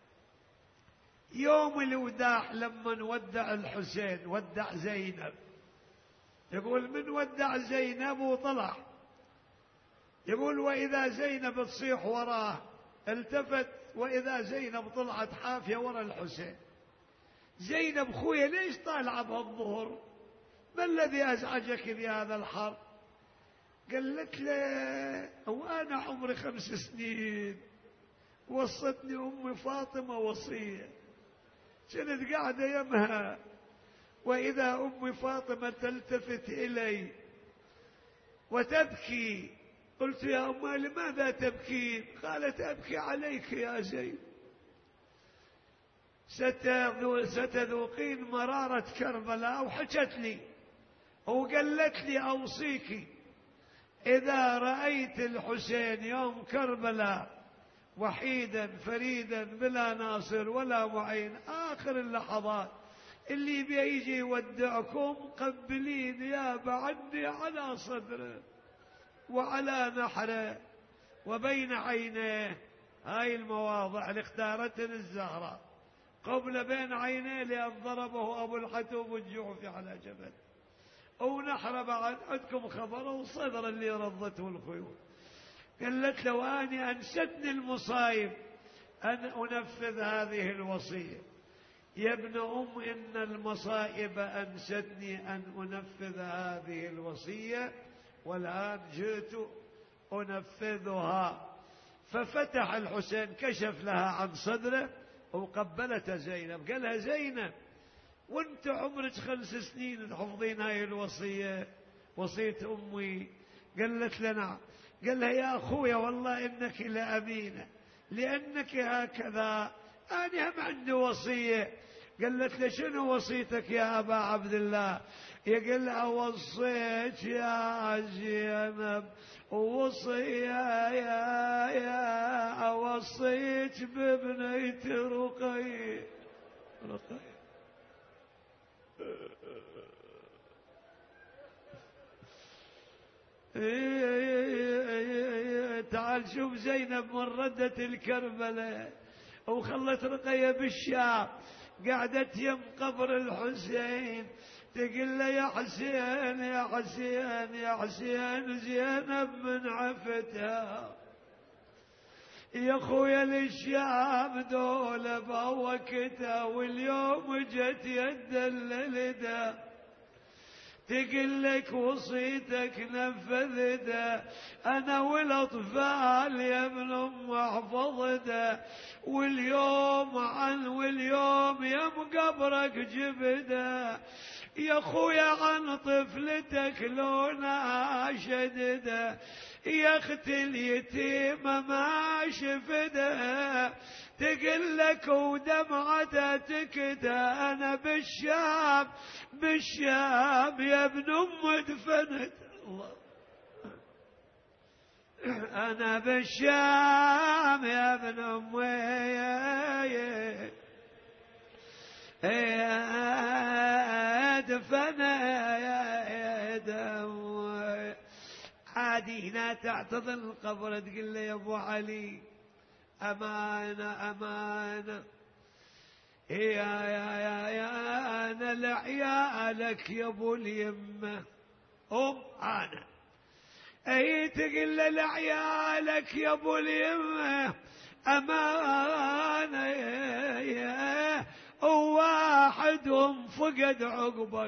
يوم الوداع لما نودع الحسين ودع زينب، يقول من ودع زينب وطلع، يقول وإذا زينب تصيح وراه، التفت وإذا زينب طلعت حافية ورا الحسين. زينب خويا ليش طالعة بهالظهر؟ ما الذي أزعجك بهذا الحر؟ قالت له وأنا عمري خمس سنين وصتني أمي فاطمة وصية، كنت قاعدة يمها وإذا أمي فاطمة تلتفت إلي وتبكي. قلت يا أمي لماذا تبكين؟ قالت أبكي عليك يا زين، ستذوقين مرارة كربلاء. وحكت لي وقالت لي أوصيك إذا رأيت الحسين يوم كربلاء وحيدا فريدا بلا ناصر ولا معين، آخر اللحظات اللي بيجي يودعكم قبلين يا بعدي على صدره وعلى نحره وبين عينيه. هاي المواضع اللي اختارتها الزهراء، قبل بين عينيه لأن ضربه أبو الحتوب الجعفي على جبل، ونحره بعد عندكم خبر، وصدر اللي رضته الخيول. قالت له أني أنستني المصايب أن أنفذ هذه الوصية. يا ابن أم إن المصائب أنستني أن أنفذ هذه الوصية، والآن جئت أنفذها. ففتح الحسين كشف لها عن صدره وقبلت زينب. قال لها زينب وانت عمرك خمس سنين تحفظين هاي الوصية، وصية أمي؟ قالت لنا. قال لها يا أخويا والله إنك لأمينة، لأنك هكذا أنا هم عندي وصية. قالت له شنو وصيتك يا أبا عبد الله؟ يقول لها وصيت يا زينب وصية يا يا وصيت بابنيت رقي رقي. تعال شوف زينب من ردت الكربلة وخلت رقية بالشام، قعدت يم قبر الحسين تقول له يا حسين يا حسين يا حسين زينب من عفتها يا خويا للشام دول بوكتها، واليوم جت يد الليلة تقول لك وصيتك نفذته، أنا والأطفال يا ابن أم حفظته، واليوم عن واليوم يا مقبرك جبده، يا خويا عن طفلتك لونا شدده، يا اختي اليتيمة ما شفده، تقول لك ودمعته تكده، أنا بالشام بالشام يا ابن أم دفنت الله، أنا بالشام يا ابن أم دفن يا دم. عادينا تعتضل القبر تقول له يا أبو علي أمانة أمانة يا يا يا يا أنا لعيالك يا أبو اليمة أم أنا أي تقول له لعيالك يا أبو اليمة أمانة يا يا وواحدهم فقد عقبك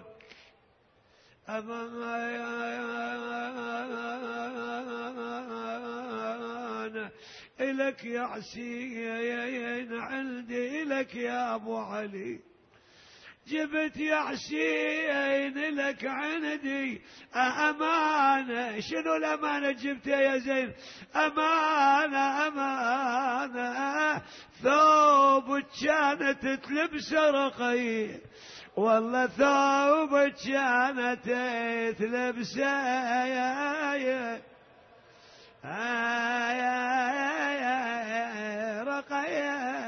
أمانة إلك يا حسين عندي إلك يا أبو علي، جبت يا حسين لك عندي أمانة. شنو الأمانة جبتها يا زين؟ أمانة أمانة ثوب كانت تلبس رقية، والله ثوب كانت تلبس رقية